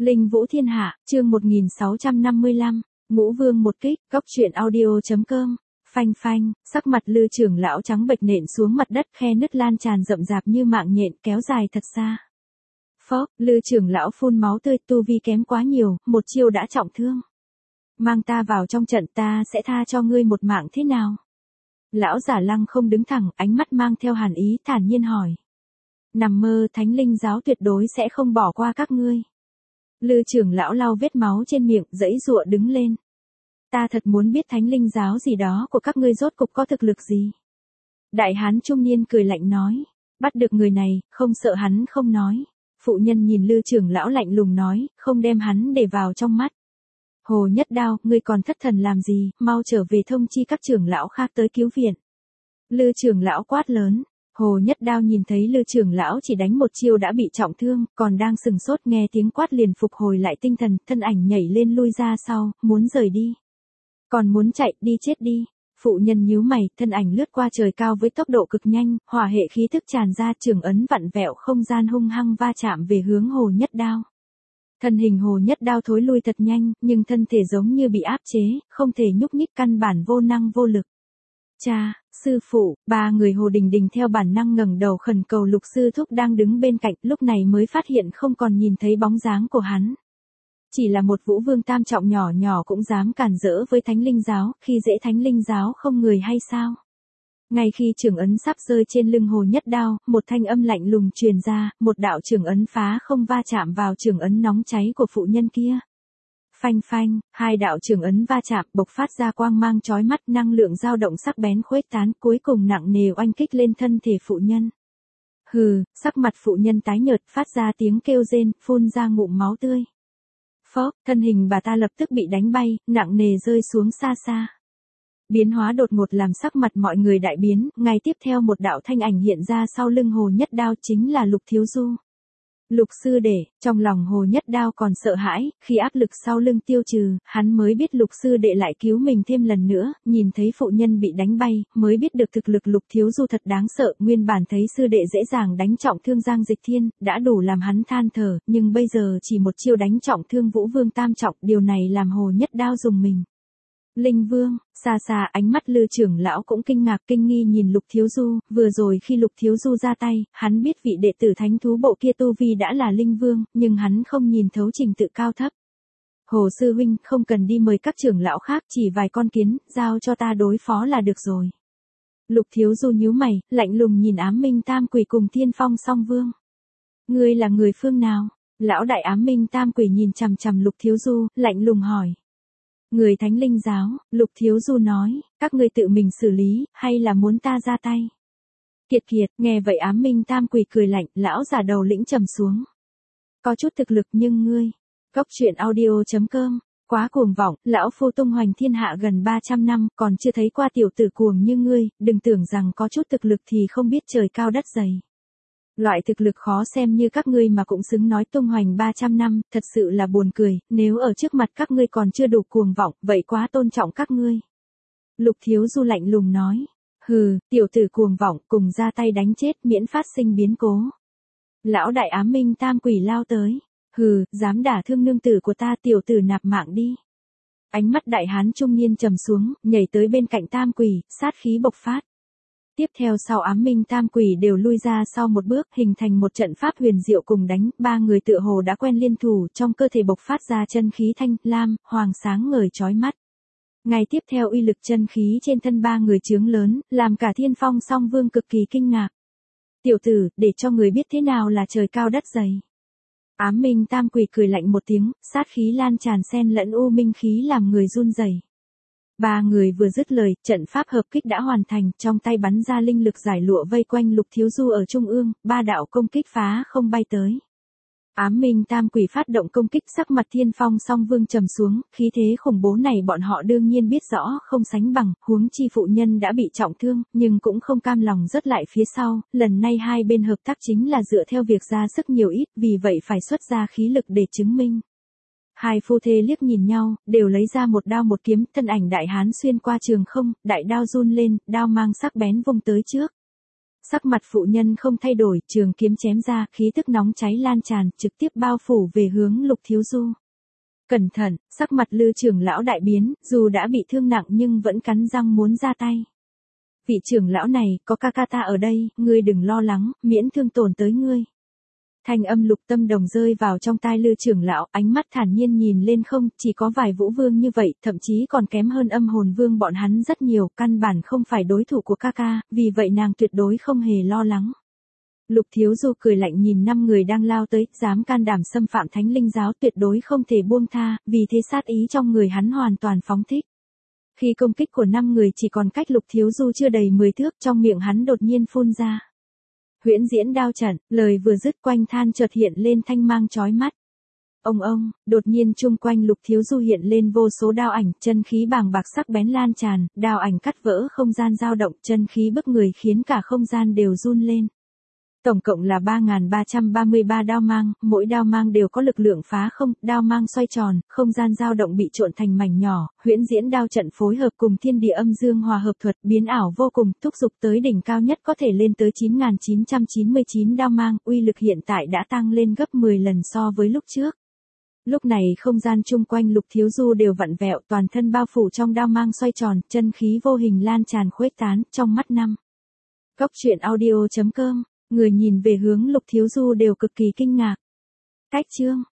Linh Vũ Thiên Hạ, chương 1655, Ngũ Vương một kích, góc truyện audio.com. Phanh phanh, sắc mặt Lư trưởng lão trắng bệch nện xuống mặt đất, khe nứt lan tràn rậm rạp như mạng nhện kéo dài thật xa. Phốc, Lư trưởng lão phun máu tươi, tu vi kém quá nhiều, một chiêu đã trọng thương. Mang ta vào trong trận, ta sẽ tha cho ngươi một mạng thế nào? Lão giả Lăng không đứng thẳng, ánh mắt mang theo hàn ý, thản nhiên hỏi. Nằm mơ, Thánh Linh giáo tuyệt đối sẽ không bỏ qua các ngươi. Lư trưởng lão lau vết máu trên miệng, giãy giụa đứng lên. Ta thật muốn biết Thánh Linh giáo gì đó của các ngươi rốt cục có thực lực gì. Đại hán trung niên cười lạnh nói, bắt được người này, không sợ hắn không nói. Phụ nhân nhìn Lư trưởng lão lạnh lùng nói, không đem hắn để vào trong mắt. Hồ Nhất Đao, ngươi còn thất thần làm gì, mau trở về thông chi các trưởng lão khác tới cứu viện. Lư trưởng lão quát lớn. Hồ Nhất Đao nhìn thấy Lư trưởng lão chỉ đánh một chiêu đã bị trọng thương, còn đang sừng sốt nghe tiếng quát liền phục hồi lại tinh thần, thân ảnh nhảy lên lui ra sau, muốn rời đi. Còn muốn chạy, đi chết đi. Phụ nhân nhíu mày, thân ảnh lướt qua trời cao với tốc độ cực nhanh, hỏa hệ khí thức tràn ra, trường ấn vặn vẹo không gian hung hăng va chạm về hướng Hồ Nhất Đao. Thân hình Hồ Nhất Đao thối lui thật nhanh, nhưng thân thể giống như bị áp chế, không thể nhúc nhích, căn bản vô năng vô lực. Cha, sư phụ, ba người Hồ Đình Đình theo bản năng ngẩng đầu khẩn cầu Lục sư thúc đang đứng bên cạnh, lúc này mới phát hiện không còn nhìn thấy bóng dáng của hắn. Chỉ là một vũ vương tam trọng nhỏ nhỏ cũng dám cản rỡ với Thánh Linh giáo, khi dễ Thánh Linh giáo không người hay sao? Ngay khi trường ấn sắp rơi trên lưng Hồ Nhất Đao, một thanh âm lạnh lùng truyền ra, một đạo trường ấn phá không va chạm vào trường ấn nóng cháy của phụ nhân kia. Phanh phanh, hai đạo trường ấn va chạm, bộc phát ra quang mang chói mắt, năng lượng dao động sắc bén khuếch tán, cuối cùng nặng nề oanh kích lên thân thể phụ nhân. Hừ, sắc mặt phụ nhân tái nhợt, phát ra tiếng kêu rên, phun ra ngụm máu tươi. Phốc, thân hình bà ta lập tức bị đánh bay, nặng nề rơi xuống xa xa. Biến hóa đột ngột làm sắc mặt mọi người đại biến, ngay tiếp theo một đạo thanh ảnh hiện ra sau lưng Hồ Nhất Đao chính là Lục Thiếu Du. Lục sư đệ, trong lòng Hồ Nhất Đao còn sợ hãi, khi áp lực sau lưng tiêu trừ, hắn mới biết Lục sư đệ lại cứu mình thêm lần nữa, nhìn thấy phụ nhân bị đánh bay, mới biết được thực lực Lục Thiếu Du thật đáng sợ, nguyên bản thấy sư đệ dễ dàng đánh trọng thương Giang Dịch Thiên, đã đủ làm hắn than thở, nhưng bây giờ chỉ một chiêu đánh trọng thương Vũ Vương tam trọng, điều này làm Hồ Nhất Đao dùng mình. Linh Vương, xa xa ánh mắt Lư trưởng lão cũng kinh ngạc kinh nghi nhìn Lục Thiếu Du, vừa rồi khi Lục Thiếu Du ra tay, hắn biết vị đệ tử thánh thú bộ kia tu vi đã là Linh Vương, nhưng hắn không nhìn thấu trình tự cao thấp. Hồ sư huynh, không cần đi mời các trưởng lão khác, chỉ vài con kiến, giao cho ta đối phó là được rồi. Lục Thiếu Du nhíu mày, lạnh lùng nhìn Ám Minh Tam Quỷ cùng Thiên Phong Song Vương. Ngươi là người phương nào? Lão đại Ám Minh Tam Quỷ nhìn chằm chằm Lục Thiếu Du, lạnh lùng hỏi. Người Thánh Linh giáo, Lục Thiếu Du nói, các ngươi tự mình xử lý, hay là muốn ta ra tay? Kiệt kiệt, nghe vậy Ám Minh Tam Quỷ cười lạnh, lão giả đầu lĩnh trầm xuống. Có chút thực lực nhưng ngươi, góc truyện audio.com, quá cuồng vọng, lão phu tung hoành thiên hạ gần 300 năm, còn chưa thấy qua tiểu tử cuồng như ngươi, đừng tưởng rằng có chút thực lực thì không biết trời cao đất dày. Loại thực lực khó xem như các ngươi mà cũng xứng nói tung hoành 300 năm, thật sự là buồn cười, nếu ở trước mặt các ngươi còn chưa đủ cuồng vọng, vậy quá tôn trọng các ngươi. Lục Thiếu Du lạnh lùng nói, hừ, tiểu tử cuồng vọng, cùng ra tay đánh chết miễn phát sinh biến cố. Lão đại Ám Minh Tam Quỷ lao tới, hừ, dám đả thương nương tử của ta, tiểu tử nạp mạng đi. Ánh mắt đại hán trung niên trầm xuống, nhảy tới bên cạnh Tam Quỷ, sát khí bộc phát. Tiếp theo sau Ám Minh Tam Quỷ đều lui ra sau một bước, hình thành một trận pháp huyền diệu cùng đánh, ba người tựa hồ đã quen liên thủ, trong cơ thể bộc phát ra chân khí thanh, lam, hoàng sáng ngời chói mắt. Ngay tiếp theo uy lực chân khí trên thân ba người chướng lớn, làm cả Thiên Phong Song Vương cực kỳ kinh ngạc. Tiểu tử, để cho người biết thế nào là trời cao đất dày. Ám Minh Tam Quỷ cười lạnh một tiếng, sát khí lan tràn xen lẫn u minh khí làm người run rẩy. Ba người vừa dứt lời, trận pháp hợp kích đã hoàn thành, trong tay bắn ra linh lực giải lụa vây quanh Lục Thiếu Du ở trung ương, ba đạo công kích phá không bay tới. Ám Minh Tam Quỷ phát động công kích, sắc mặt Thiên Phong Song Vương trầm xuống, khí thế khủng bố này bọn họ đương nhiên biết rõ không sánh bằng, huống chi phụ nhân đã bị trọng thương, nhưng cũng không cam lòng rớt lại phía sau, lần này hai bên hợp tác chính là dựa theo việc ra sức nhiều ít, vì vậy phải xuất ra khí lực để chứng minh. Hai phu thê liếc nhìn nhau, đều lấy ra một đao một kiếm, thân ảnh đại hán xuyên qua trường không, đại đao run lên, đao mang sắc bén vung tới trước. Sắc mặt phụ nhân không thay đổi, trường kiếm chém ra, khí tức nóng cháy lan tràn, trực tiếp bao phủ về hướng Lục Thiếu Du. Cẩn thận, sắc mặt Lư trưởng lão đại biến, dù đã bị thương nặng nhưng vẫn cắn răng muốn ra tay. Vị trưởng lão này, có ca ca ta ở đây, ngươi đừng lo lắng, miễn thương tổn tới ngươi. Thanh âm Lục Tâm Đồng rơi vào trong tai Lư trưởng lão, ánh mắt thản nhiên nhìn lên không, chỉ có vài vũ vương như vậy, thậm chí còn kém hơn Âm Hồn Vương bọn hắn rất nhiều, căn bản không phải đối thủ của ca ca, vì vậy nàng tuyệt đối không hề lo lắng. Lục Thiếu Du cười lạnh nhìn 5 người đang lao tới, dám can đảm xâm phạm Thánh Linh giáo tuyệt đối không thể buông tha, vì thế sát ý trong người hắn hoàn toàn phóng thích. Khi công kích của 5 người chỉ còn cách Lục Thiếu Du chưa đầy 10 thước, trong miệng hắn đột nhiên phun ra. Huyễn diễn đao trận, lời vừa dứt quanh than chợt hiện lên thanh mang chói mắt. Ông, đột nhiên chung quanh Lục Thiếu Du hiện lên vô số đao ảnh, chân khí bàng bạc sắc bén lan tràn, đao ảnh cắt vỡ không gian dao động, chân khí bức người khiến cả không gian đều run lên. Tổng cộng là 3.333 đao mang, mỗi đao mang đều có lực lượng phá không, đao mang xoay tròn, không gian dao động bị trộn thành mảnh nhỏ, huyễn diễn đao trận phối hợp cùng thiên địa âm dương hòa hợp thuật biến ảo vô cùng, thúc giục tới đỉnh cao nhất có thể lên tới 9.999 đao mang, uy lực hiện tại đã tăng lên gấp 10 lần so với lúc trước. Lúc này không gian chung quanh Lục Thiếu Du đều vặn vẹo, toàn thân bao phủ trong đao mang xoay tròn, chân khí vô hình lan tràn khuếch tán, trong mắt năm. Góc truyện audio.com, người nhìn về hướng Lục Thiếu Du đều cực kỳ kinh ngạc. Cách chương